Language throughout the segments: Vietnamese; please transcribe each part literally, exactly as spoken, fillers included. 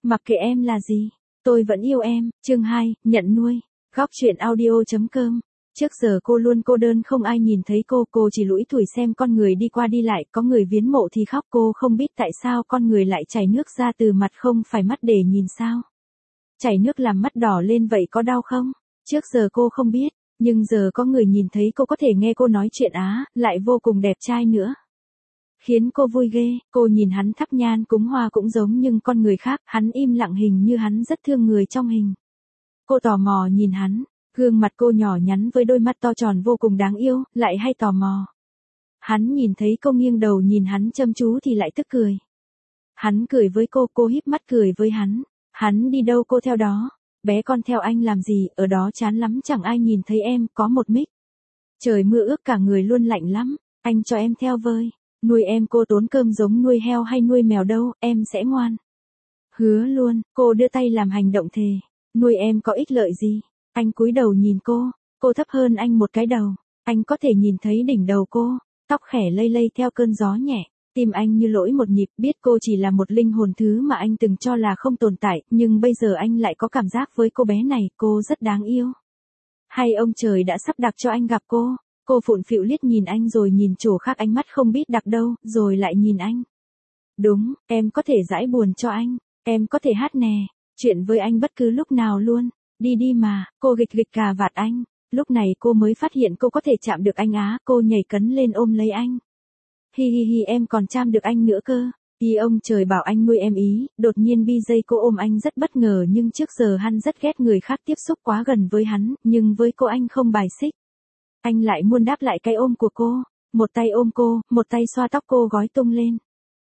Mặc kệ em là gì, tôi vẫn yêu em. Chương hai, nhận nuôi. Góc truyện audio chấm com. Trước giờ cô luôn cô đơn, không ai nhìn thấy cô, cô chỉ lủi thủi xem con người đi qua đi lại, có người viếng mộ thì khóc, cô không biết tại sao con người lại chảy nước ra từ mặt, không phải mắt để nhìn sao. Chảy nước làm mắt đỏ lên vậy có đau không? Trước giờ cô không biết, nhưng giờ có người nhìn thấy cô, có thể nghe cô nói chuyện á, lại vô cùng đẹp trai nữa. Khiến cô vui ghê, cô nhìn hắn thắp nhang cúng hoa cũng giống nhưng con người khác, hắn im lặng hình như hắn rất thương người trong hình. Cô tò mò nhìn hắn, gương mặt cô nhỏ nhắn với đôi mắt to tròn vô cùng đáng yêu, lại hay tò mò. Hắn nhìn thấy cô nghiêng đầu nhìn hắn chăm chú thì lại tức cười. Hắn cười với cô, cô híp mắt cười với hắn. Hắn đi đâu cô theo đó. Bé con theo anh làm gì, ở đó chán lắm chẳng ai nhìn thấy em, có một mic. Trời mưa ướt cả người luôn lạnh lắm, anh cho em theo với. Nuôi em cô tốn cơm giống nuôi heo hay nuôi mèo đâu, em sẽ ngoan. Hứa luôn, cô đưa tay làm hành động thề. Nuôi em có ích lợi gì? Anh cúi đầu nhìn cô, cô thấp hơn anh một cái đầu. Anh có thể nhìn thấy đỉnh đầu cô, tóc khẽ lây lây theo cơn gió nhẹ. Tim anh như lỗi một nhịp, biết cô chỉ là một linh hồn thứ mà anh từng cho là không tồn tại, nhưng bây giờ anh lại có cảm giác với cô bé này, cô rất đáng yêu. Hay ông trời đã sắp đặt cho anh gặp cô? Cô phụn phịu liếc nhìn anh rồi nhìn chỗ khác, ánh mắt không biết đặt đâu, rồi lại nhìn anh. Đúng, em có thể giải buồn cho anh, em có thể hát nè, chuyện với anh bất cứ lúc nào luôn. Đi đi mà, cô gịch gịch cà vạt anh. Lúc này cô mới phát hiện cô có thể chạm được anh á, cô nhảy cấn lên ôm lấy anh. Hi hi hi, em còn chạm được anh nữa cơ. Ý ông trời bảo anh nuôi em ý. Đột nhiên bi giây cô ôm anh rất bất ngờ, nhưng trước giờ hắn rất ghét người khác tiếp xúc quá gần với hắn, nhưng với cô anh không bài xích. Anh lại muốn đáp lại cái ôm của cô, một tay ôm cô, một tay xoa tóc cô gói tung lên.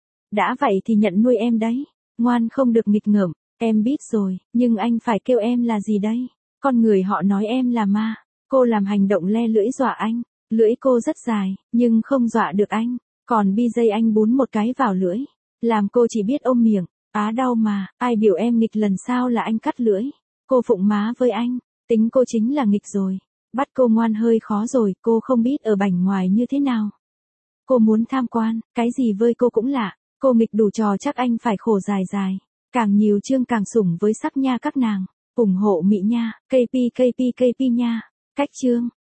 Đã vậy thì nhận nuôi em đấy, ngoan không được nghịch ngợm. Em biết rồi, nhưng anh phải kêu em là gì đây? Con người họ nói em là ma. Cô làm hành động le lưỡi dọa anh. Lưỡi cô rất dài, nhưng không dọa được anh. Còn bi dây anh bún một cái vào lưỡi, làm cô chỉ biết ôm miệng. Á đau mà, ai biểu em nghịch lần sau là anh cắt lưỡi. Cô phụng má với anh, tính cô chính là nghịch rồi. Bắt cô ngoan hơi khó rồi, cô không biết ở bảnh ngoài như thế nào. Cô muốn tham quan, cái gì với cô cũng lạ. Cô nghịch đủ trò chắc anh phải khổ dài dài. Càng nhiều chương càng sủng với sắc nha các nàng. ủng hộ Mỹ nha, ca pê ca pê ca pê nha. Cách chương.